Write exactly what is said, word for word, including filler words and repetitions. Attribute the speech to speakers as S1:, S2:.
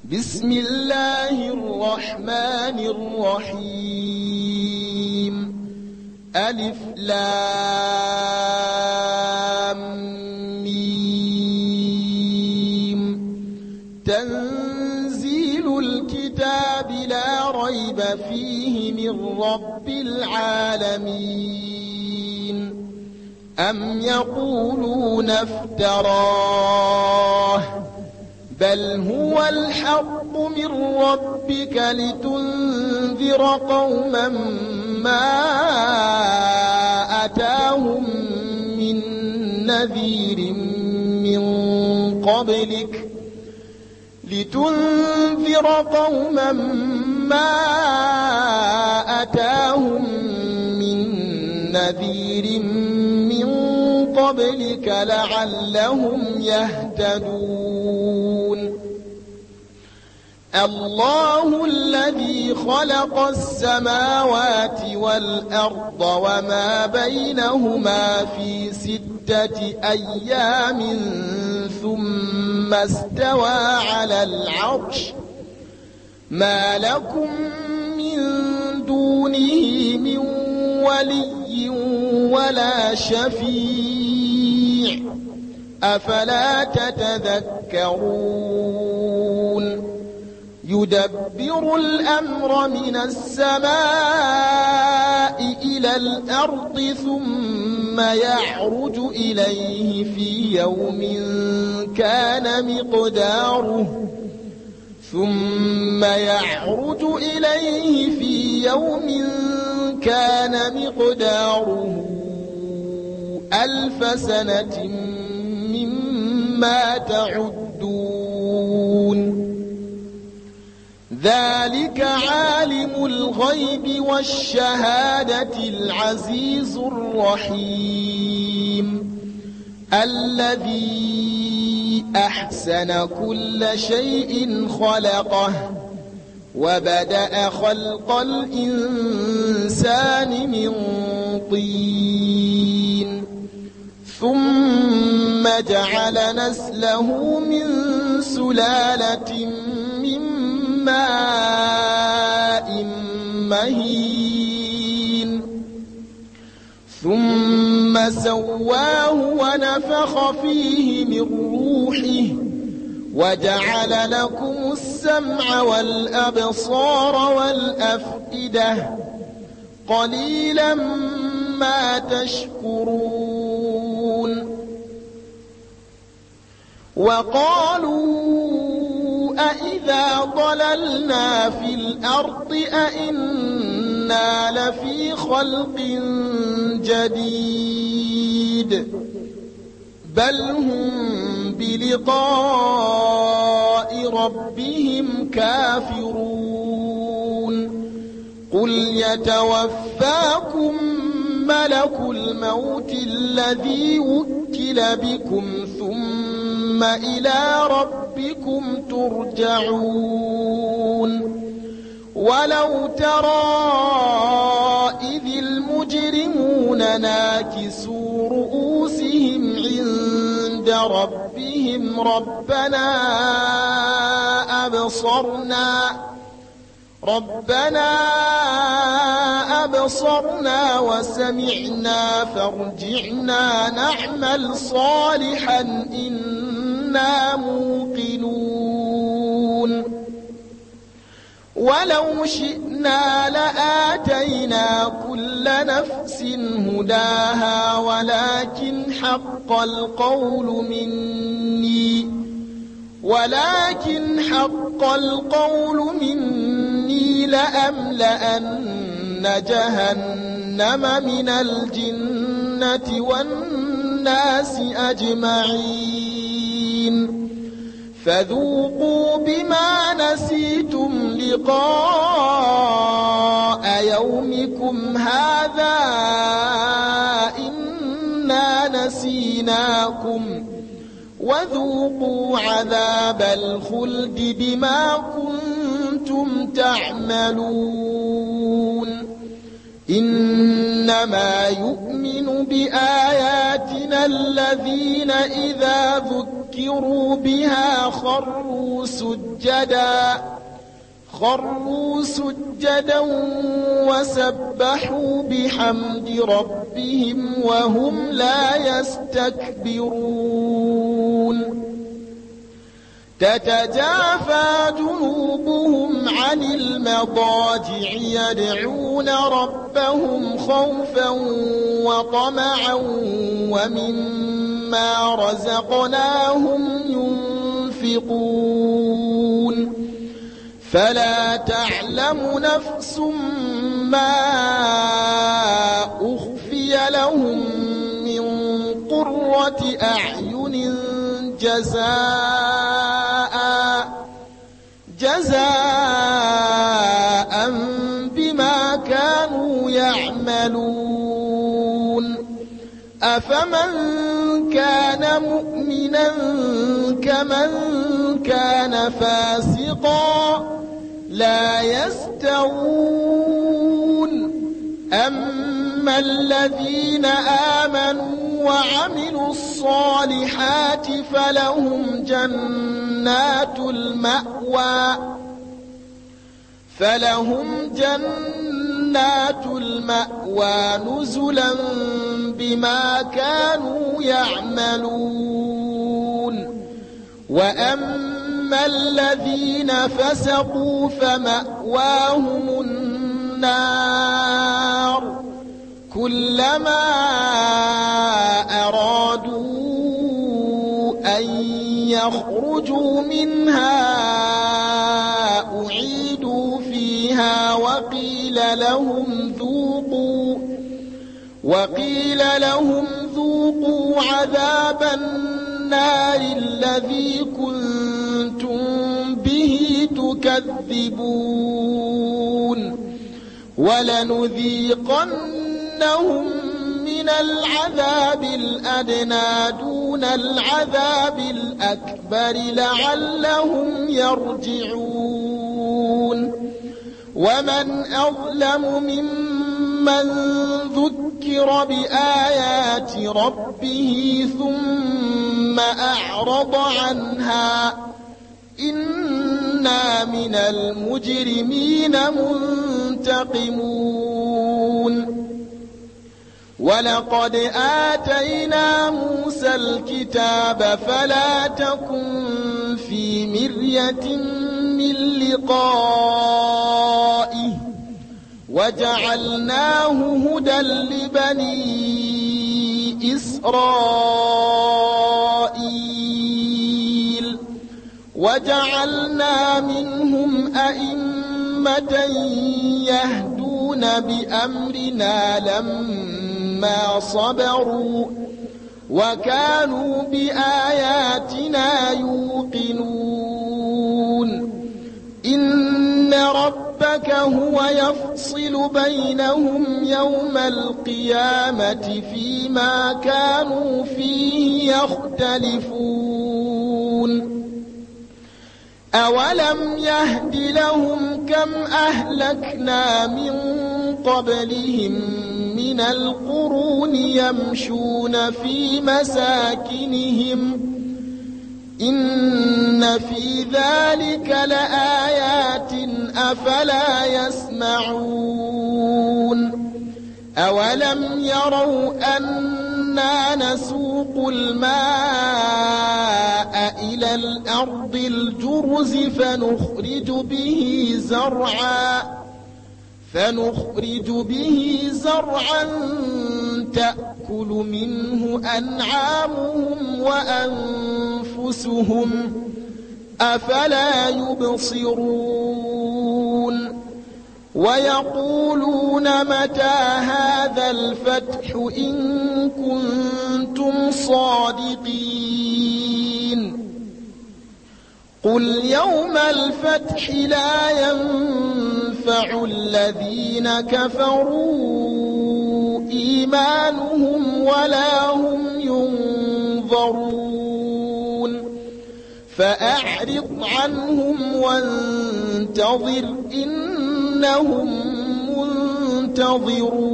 S1: بسم الله الرحمن الرحيم ألف لام ميم تنزيل الكتاب لا ريب فيه من رب العالمين أم يقولون افتراه بل هو الحق من ربك لتنذر قوما ما أتاهم من نذير من قبلك لتنذر قوما ما أتاهم من نذير من قبلك لعلهم يهتدون الله الذي خلق السماوات والأرض وما بينهما في ستة أيام ثم استوى على العرش ما لكم من دونه من ولي ولا شفيع أفلا تتذكرون يدبر الأمر من السماء إلى الأرض ثم يعرج إليه في يوم كان مقداره ثم يعرج إليه في يوم كان مقداره ألف سنة مما تعدون ذلك عالم الغيب والشهادة العزيز الرحيم الذي أحسن كل شيء خلقه وبدأ خلق الإنسان من طين ثم جعل نسله من سلالة من ماء مهين ثم سواه ونفخ فيه من روحه وجعل لكم السمع والأبصار والأفئدة قليلا ما تشكرون وقالوا أإذا ضللنا في الأرض أإنا لفي خلق جديد بل هم بلقاء ربهم كافرون قل يتوفاكم ملك الموت الذي وكل بكم ثم إلى ربكم ترجعون ولو ترى إذ المجرمون ناكسوا رؤوسهم عند ربهم ربنا أبصرنا ربنا أبصرنا وسمعنا فارجعنا نعمل صالحا إنا موقنون ولو شئنا لآتينا كل نفس هداها ولكن حق القول مني ولكن حق القول مني لأملأن جهنم من الجنة والناس أجمعين فذوقوا بما نسيتم لقاء يومكم هذا إنا نسيناكم وذوقوا عذاب الخلد بما كنتم تعملون إنما يؤمن بآياتنا الذين إذا ذكروا ذكروا بها خروا سجدا خروا سجدا وسبحوا بحمد ربهم وهم لا يستكبرون تتجافى جنوبهم عن المضاجع يدعون ربهم خوفا وطمعا ومما رزقناهم ينفقون فلا تعلم نفس ما أخفي لهم من قرة أعين جزاء جزاء بما كانوا يعملون أفمن كان مؤمنا كمن كان فاسقا لا يستوون أما الذين آمنوا وعملوا الصالحات فلهم جنات المأوى فلهم جنات المأوى نزلا بما كانوا يعملون وأما الذين فسقوا فمأواهم النار كلما أرادوا أن يخرجوا منها أعيدوا فيها وقيل لهم ذوقوا وقيل لهم ذوقوا عذاب النار الذي كنتم به تكذبون ولنذيقنهم من العذاب الأدنى دون العذاب الأكبر لعلهم يرجعون ومن أظلم ممن ذكر بآيات ربه ثم أعرض عنها إنا من المجرمين منتقمون ولقد آتينا موسى الكتاب فلا تكن في مرية من لقائه وجعلناه هدى لبني إسرائيل وجعلنا منهم أئمة يهدون بأمرنا لما صبروا وكانوا بآياتنا يوقنون إن ربك هو يفصل بينهم يوم القيامة فيما كانوا فيه يختلفون أولم يهد لهم كم أهلكنا من قبلهم من القرون يمشون في مساكنهم إن في ذلك لآيات أفلا يسمعون أولم يروا أنا نسوق الماء إلى الأرض الجرز فنخرج به زرعا فنخرج به زرعا تأكل منه أنعامهم وأنفسهم أفلا يبصرون ويقولون متى هذا الفتح إن كنتم صادقين قل يوم الفتح لا ينفع الذين كفروا إيمانهم ولا هم ينظرون فأعرض عنهم وانتظر إنهم منتظرون